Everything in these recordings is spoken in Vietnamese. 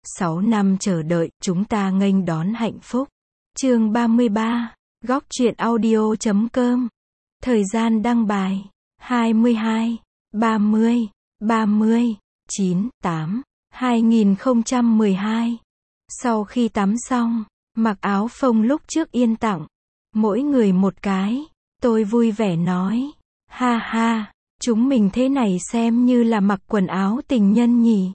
6 năm chờ đợi, chúng ta nghênh đón hạnh phúc. Chương 33, Góc truyện audio.com. Thời gian đăng bài 22, 30, 9, 8, 2012. Sau khi tắm xong, mặc áo phông lúc trước Yên tặng, mỗi người một cái, tôi vui vẻ nói, ha ha, chúng mình thế này xem như là mặc quần áo tình nhân nhỉ.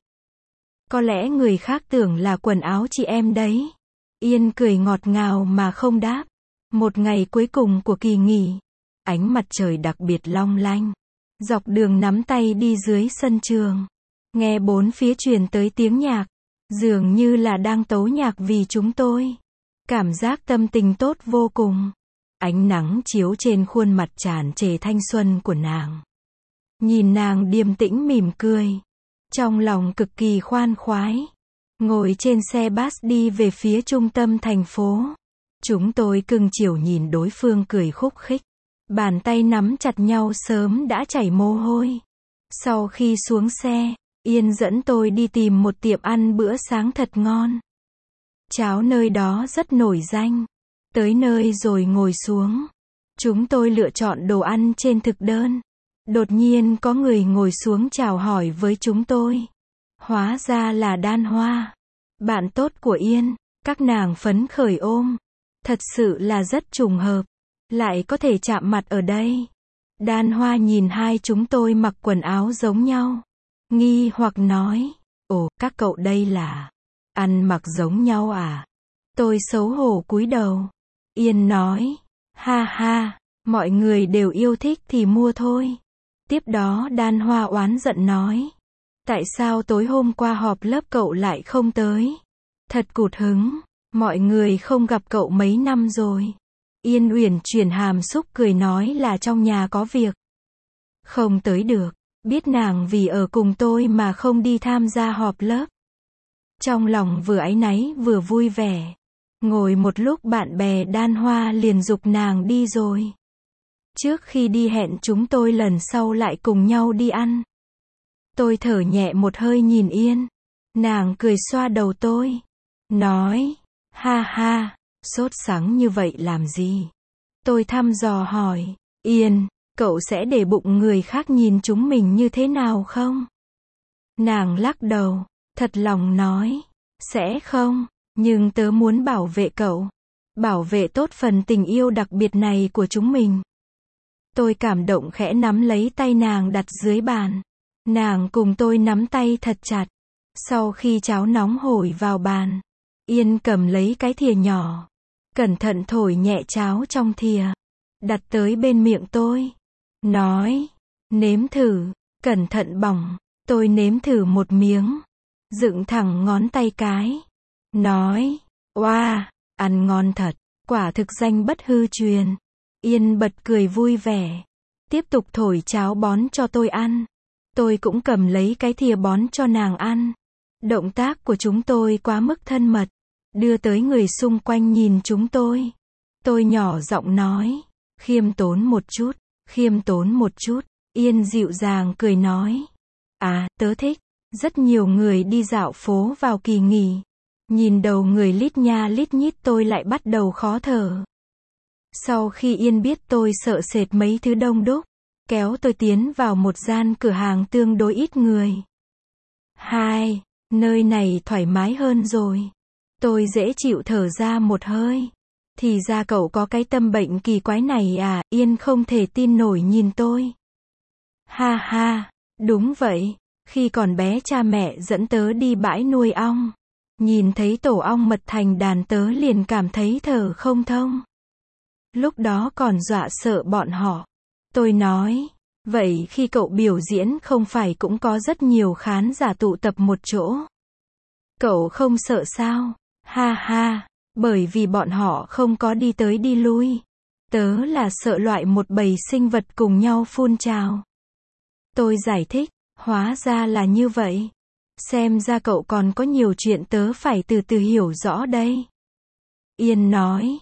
Có lẽ người khác tưởng là quần áo chị em đấy. Yên cười ngọt ngào mà không đáp. Một ngày cuối cùng của kỳ nghỉ, ánh mặt trời đặc biệt long lanh. Dọc đường nắm tay đi dưới sân trường, nghe bốn phía truyền tới tiếng nhạc, dường như là đang tấu nhạc vì chúng tôi. Cảm giác tâm tình tốt vô cùng. Ánh nắng chiếu trên khuôn mặt tràn trề thanh xuân của nàng. Nhìn nàng điềm tĩnh mỉm cười, trong lòng cực kỳ khoan khoái. Ngồi trên xe bus đi về phía trung tâm thành phố. Chúng tôi cưng chiều nhìn đối phương cười khúc khích. Bàn tay nắm chặt nhau sớm đã chảy mồ hôi. Sau khi xuống xe, Yên dẫn tôi đi tìm một tiệm ăn bữa sáng thật ngon. Cháo nơi đó rất nổi danh. Tới nơi rồi ngồi xuống. Chúng tôi lựa chọn đồ ăn trên thực đơn. Đột nhiên có người ngồi xuống chào hỏi với chúng tôi. Hóa ra là Đan Hoa, bạn tốt của Yên. Các nàng phấn khởi ôm. Thật sự là rất trùng hợp. Lại có thể chạm mặt ở đây. Đan Hoa nhìn hai chúng tôi mặc quần áo giống nhau. Nghi hoặc nói, ồ, các cậu đây là ăn mặc giống nhau à? Tôi xấu hổ cúi đầu. Yên nói, ha ha, mọi người đều yêu thích thì mua thôi. Tiếp đó Đan Hoa oán giận nói, tại sao tối hôm qua họp lớp cậu lại không tới? Thật cụt hứng, mọi người không gặp cậu mấy năm rồi. Yên uyển chuyển hàm xúc cười nói là trong nhà có việc. Không tới được, biết nàng vì ở cùng tôi mà không đi tham gia họp lớp. Trong lòng vừa áy náy vừa vui vẻ. Ngồi một lúc bạn bè Đan Hoa liền giục nàng đi rồi. Trước khi đi hẹn chúng tôi lần sau lại cùng nhau đi ăn. Tôi thở nhẹ một hơi nhìn Yên. Nàng cười xoa đầu tôi. Nói, ha ha, sốt sắng như vậy làm gì? Tôi thăm dò hỏi, Yên, cậu sẽ để bụng người khác nhìn chúng mình như thế nào không? Nàng lắc đầu, thật lòng nói, sẽ không, nhưng tớ muốn bảo vệ cậu. Bảo vệ tốt phần tình yêu đặc biệt này của chúng mình. Tôi cảm động khẽ nắm lấy tay nàng đặt dưới bàn. Nàng cùng tôi nắm tay thật chặt. Sau khi cháo nóng hổi vào bàn, Yên cầm lấy cái thìa nhỏ, cẩn thận thổi nhẹ cháo trong thìa, đặt tới bên miệng tôi. Nói, nếm thử, cẩn thận bỏng. Tôi nếm thử một miếng, dựng thẳng ngón tay cái. Nói, oa, ăn ngon thật, quả thực danh bất hư truyền. Yên bật cười vui vẻ, tiếp tục thổi cháo bón cho tôi ăn. Tôi cũng cầm lấy cái thìa bón cho nàng ăn. Động tác của chúng tôi quá mức thân mật, đưa tới người xung quanh nhìn chúng tôi. Tôi nhỏ giọng nói, khiêm tốn một chút, khiêm tốn một chút. Yên dịu dàng cười nói, à, tớ thích. Rất nhiều người đi dạo phố vào kỳ nghỉ. Nhìn đầu người lít nha lít nhít tôi lại bắt đầu khó thở. Sau khi Yên biết tôi sợ sệt mấy thứ đông đúc, kéo tôi tiến vào một gian cửa hàng tương đối ít người. Hai, nơi này thoải mái hơn rồi. Tôi dễ chịu thở ra một hơi. Thì ra cậu có cái tâm bệnh kỳ quái này à? Yên không thể tin nổi nhìn tôi. Ha ha, đúng vậy. Khi còn bé cha mẹ dẫn tớ đi bãi nuôi ong. Nhìn thấy tổ ong mật thành đàn tớ liền cảm thấy thở không thông. Lúc đó còn dọa sợ bọn họ. Tôi nói, vậy khi cậu biểu diễn không phải cũng có rất nhiều khán giả tụ tập một chỗ? Cậu không sợ sao? Ha ha, bởi vì bọn họ không có đi tới đi lui. Tớ là sợ loại một bầy sinh vật cùng nhau phun trào. Tôi giải thích, hóa ra là như vậy. Xem ra cậu còn có nhiều chuyện tớ phải từ từ hiểu rõ đây. Yên nói,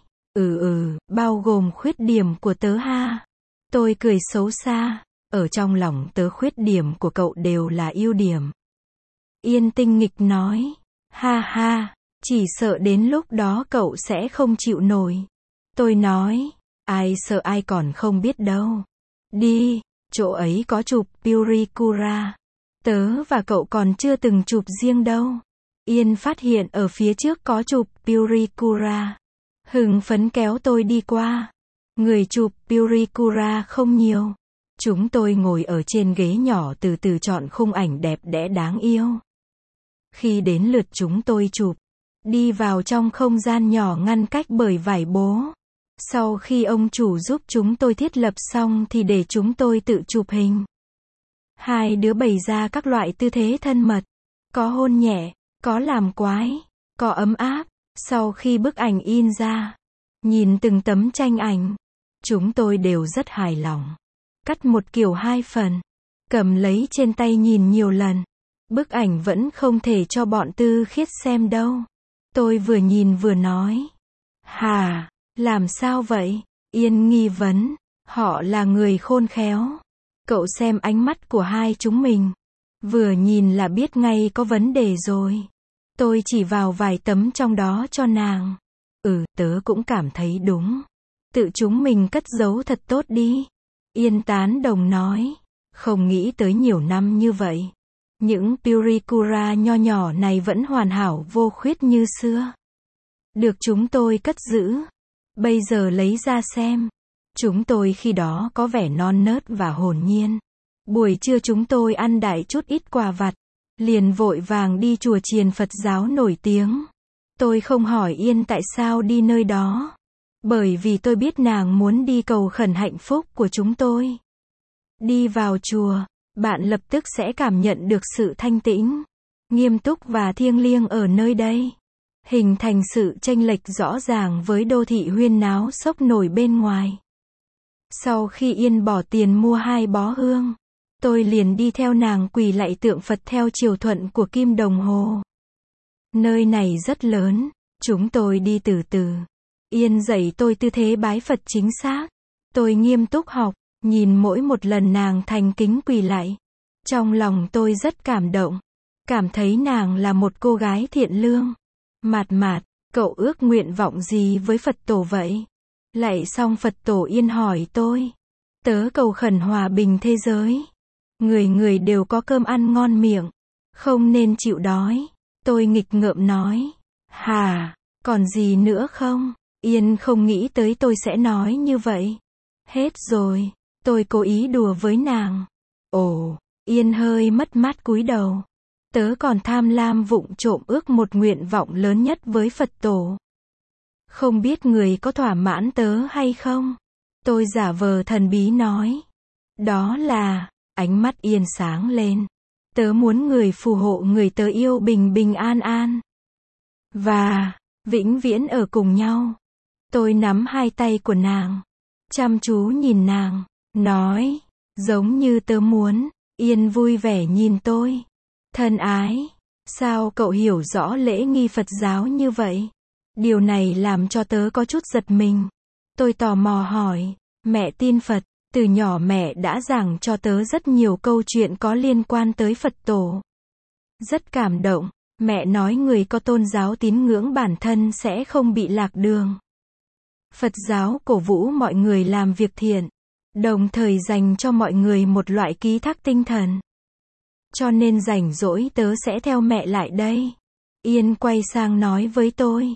bao gồm khuyết điểm của tớ ha. Tôi cười xấu xa, ở trong lòng tớ khuyết điểm của cậu đều là ưu điểm. Yên tinh nghịch nói, Ha ha, chỉ sợ đến lúc đó cậu sẽ không chịu nổi. Tôi nói, ai sợ ai còn không biết đâu. Đi, chỗ ấy có chụp Purikura. Tớ và cậu còn chưa từng chụp riêng đâu. Yên phát hiện ở phía trước có chụp Purikura. Hưng phấn kéo tôi đi qua. Người chụp Purikura không nhiều. Chúng tôi ngồi ở trên ghế nhỏ từ từ chọn khung ảnh đẹp đẽ đáng yêu. Khi đến lượt chúng tôi chụp, đi vào trong không gian nhỏ ngăn cách bởi vải bố. Sau khi ông chủ giúp chúng tôi thiết lập xong thì để chúng tôi tự chụp hình. Hai đứa bày ra các loại tư thế thân mật. Có hôn nhẹ, có làm quái, có ấm áp. Sau khi bức ảnh in ra, nhìn từng tấm tranh ảnh, chúng tôi đều rất hài lòng. Cắt một kiểu 2 phần, cầm lấy trên tay nhìn nhiều lần. Bức ảnh vẫn không thể cho bọn Tư Khiết xem đâu. Tôi vừa nhìn vừa nói. Hà, làm sao vậy? Yên nghi vấn. Họ là người khôn khéo. Cậu xem ánh mắt của hai chúng mình. Vừa nhìn là biết ngay có vấn đề rồi. Tôi chỉ vào vài tấm trong đó cho nàng. Tớ cũng cảm thấy đúng. Tự chúng mình cất giấu thật tốt đi. Yên tán đồng nói. Không nghĩ tới nhiều năm như vậy. Những Purikura nho nhỏ này vẫn hoàn hảo vô khuyết như xưa. Được chúng tôi cất giữ. Bây giờ lấy ra xem. Chúng tôi khi đó có vẻ non nớt và hồn nhiên. Buổi trưa chúng tôi ăn đại chút ít quà vặt. Liền vội vàng đi chùa chiền Phật giáo nổi tiếng. Tôi không hỏi Yên tại sao đi nơi đó. Bởi vì tôi biết nàng muốn đi cầu khẩn hạnh phúc của chúng tôi. Đi vào chùa, bạn lập tức sẽ cảm nhận được sự thanh tĩnh, nghiêm túc và thiêng liêng ở nơi đây. Hình thành sự chênh lệch rõ ràng với đô thị huyên náo sốc nổi bên ngoài. Sau khi Yên bỏ tiền mua 2 bó hương, tôi liền đi theo nàng quỳ lạy tượng Phật theo chiều thuận của kim đồng hồ. Nơi này rất lớn, chúng tôi đi từ từ. Yên dạy tôi tư thế bái Phật chính xác. Tôi nghiêm túc học, nhìn mỗi một lần nàng thành kính quỳ lạy. Trong lòng tôi rất cảm động. Cảm thấy nàng là một cô gái thiện lương. Mạt, cậu ước nguyện vọng gì với Phật tổ vậy? Lạy xong Phật tổ Yên hỏi tôi. Tớ cầu khẩn hòa bình thế giới. Người người đều có cơm ăn ngon miệng. Không nên chịu đói. Tôi nghịch ngợm nói. Hà, còn gì nữa không? Yên không nghĩ tới tôi sẽ nói như vậy. Hết rồi. Tôi cố ý đùa với nàng. Ồ, Yên hơi mất mát cúi đầu. Tớ còn tham lam vụng trộm ước một nguyện vọng lớn nhất với Phật tổ. Không biết người có thỏa mãn tớ hay không? Tôi giả vờ thần bí nói. Đó là, ánh mắt Yên sáng lên. Tớ muốn người phù hộ người tớ yêu bình bình an an. Và, vĩnh viễn ở cùng nhau. Tôi nắm hai tay của nàng. Chăm chú nhìn nàng. Nói, giống như tớ muốn. Yên vui vẻ nhìn tôi. Thân ái, sao cậu hiểu rõ lễ nghi Phật giáo như vậy? Điều này làm cho tớ có chút giật mình. Tôi tò mò hỏi, mẹ tin Phật, từ nhỏ mẹ đã giảng cho tớ rất nhiều câu chuyện có liên quan tới Phật tổ. Rất cảm động, mẹ nói người có tôn giáo tín ngưỡng bản thân sẽ không bị lạc đường. Phật giáo cổ vũ mọi người làm việc thiện, đồng thời dành cho mọi người một loại ký thác tinh thần. Cho nên rảnh rỗi tớ sẽ theo mẹ lại đây. Yên quay sang nói với tôi.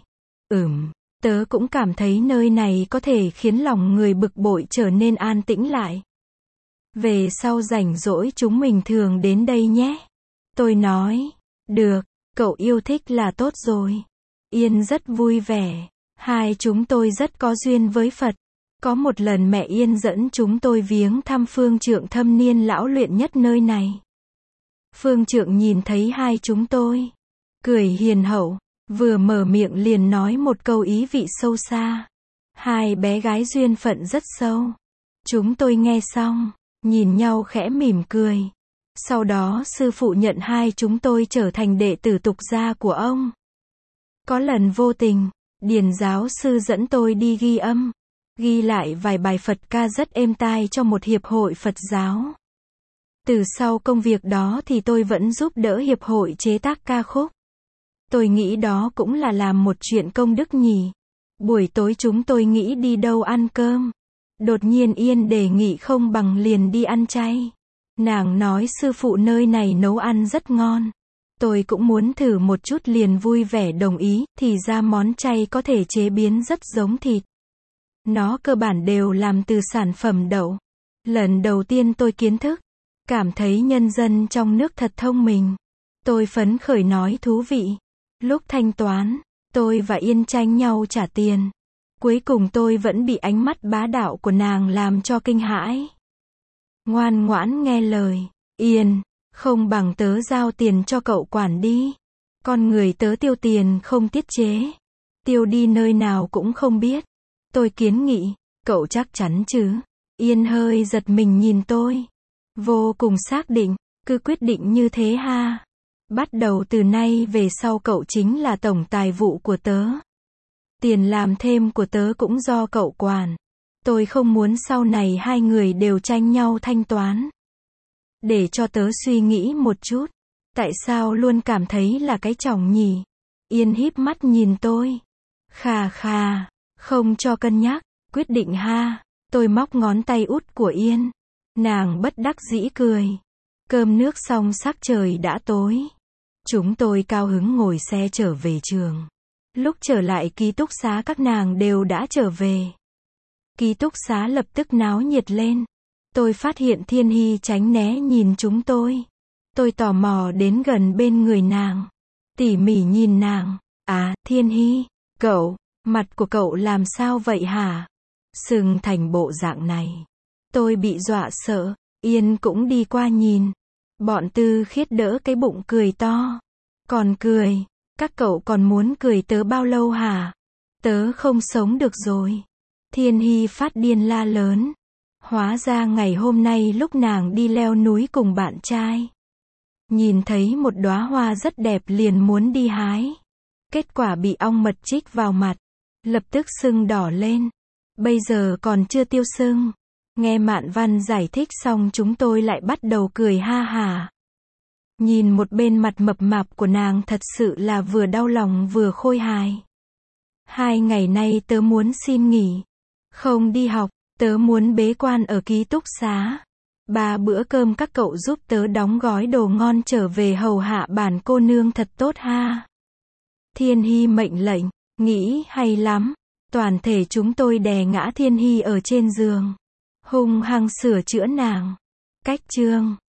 Tớ cũng cảm thấy nơi này có thể khiến lòng người bực bội trở nên an tĩnh lại. Về sau rảnh rỗi chúng mình thường đến đây nhé. Tôi nói. Được, cậu yêu thích là tốt rồi. Yên rất vui vẻ. Hai chúng tôi rất có duyên với Phật. Có một lần mẹ Yên dẫn chúng tôi viếng thăm phương trượng thâm niên lão luyện nhất nơi này. Phương trượng nhìn thấy hai chúng tôi, cười hiền hậu, vừa mở miệng liền nói một câu ý vị sâu xa. Hai bé gái duyên phận rất sâu. Chúng tôi nghe xong, nhìn nhau khẽ mỉm cười. Sau đó sư phụ nhận hai chúng tôi trở thành đệ tử tục gia của ông. Có lần vô tình, Điền giáo sư dẫn tôi đi ghi âm, ghi lại vài bài Phật ca rất êm tai cho một hiệp hội Phật giáo. Từ sau công việc đó thì tôi vẫn giúp đỡ hiệp hội chế tác ca khúc. Tôi nghĩ đó cũng là làm một chuyện công đức nhỉ. Buổi tối chúng tôi nghĩ đi đâu ăn cơm. Đột nhiên Yên đề nghị không bằng liền đi ăn chay. Nàng nói sư phụ nơi này nấu ăn rất ngon. Tôi cũng muốn thử một chút liền vui vẻ đồng ý, thì ra món chay có thể chế biến rất giống thịt. Nó cơ bản đều làm từ sản phẩm đậu. Lần đầu tiên tôi kiến thức, cảm thấy nhân dân trong nước thật thông minh. Tôi phấn khởi nói thú vị. Lúc thanh toán, tôi và Yên tranh nhau trả tiền. Cuối cùng tôi vẫn bị ánh mắt bá đạo của nàng làm cho kinh hãi. Ngoan ngoãn nghe lời, Yên, không bằng tớ giao tiền cho cậu quản đi. Con người tớ tiêu tiền không tiết chế. Tiêu đi nơi nào cũng không biết. Tôi kiến nghị, cậu chắc chắn chứ? Yên hơi giật mình nhìn tôi. Vô cùng xác định, cứ quyết định như thế ha. Bắt đầu từ nay về sau cậu chính là tổng tài vụ của tớ. Tiền làm thêm của tớ cũng do cậu quản. Tôi không muốn sau này hai người đều tranh nhau thanh toán. Để cho tớ suy nghĩ một chút. Tại sao luôn cảm thấy là cái chỏng nhỉ? Yên híp mắt nhìn tôi. Khà khà, không cho cân nhắc, quyết định ha. Tôi móc ngón tay út của Yên. Nàng bất đắc dĩ cười. Cơm nước xong sắc trời đã tối. Chúng tôi cao hứng ngồi xe trở về trường. Lúc trở lại ký túc xá các nàng đều đã trở về. Ký túc xá lập tức náo nhiệt lên. Tôi phát hiện Thiên Hy tránh né nhìn chúng tôi. Tôi tò mò đến gần bên người nàng. Tỉ mỉ nhìn nàng. À, Thiên Hy, cậu, mặt của cậu làm sao vậy hả? Sưng thành bộ dạng này. Tôi bị dọa sợ. Yên cũng đi qua nhìn. Bọn Tư Khiết đỡ cái bụng cười to. Còn cười. Các cậu còn muốn cười tớ bao lâu hả? Tớ không sống được rồi. Thiên Hy phát điên la lớn. Hóa ra ngày hôm nay lúc nàng đi leo núi cùng bạn trai. Nhìn thấy một đóa hoa rất đẹp liền muốn đi hái. Kết quả bị ong mật chích vào mặt. Lập tức sưng đỏ lên. Bây giờ còn chưa tiêu sưng. Nghe Mạn Văn giải thích xong chúng tôi lại bắt đầu cười ha hả. Nhìn một bên mặt mập mạp của nàng thật sự là vừa đau lòng vừa khôi hài. 2 ngày nay tớ muốn xin nghỉ. Không đi học, tớ muốn bế quan ở ký túc xá. 3 bữa cơm các cậu giúp tớ đóng gói đồ ngon trở về hầu hạ bản cô nương thật tốt ha. Thiên Hy mệnh lệnh, nghĩ hay lắm. Toàn thể chúng tôi đè ngã Thiên Hy ở trên giường. Hung hăng sửa chữa nàng. Cách chương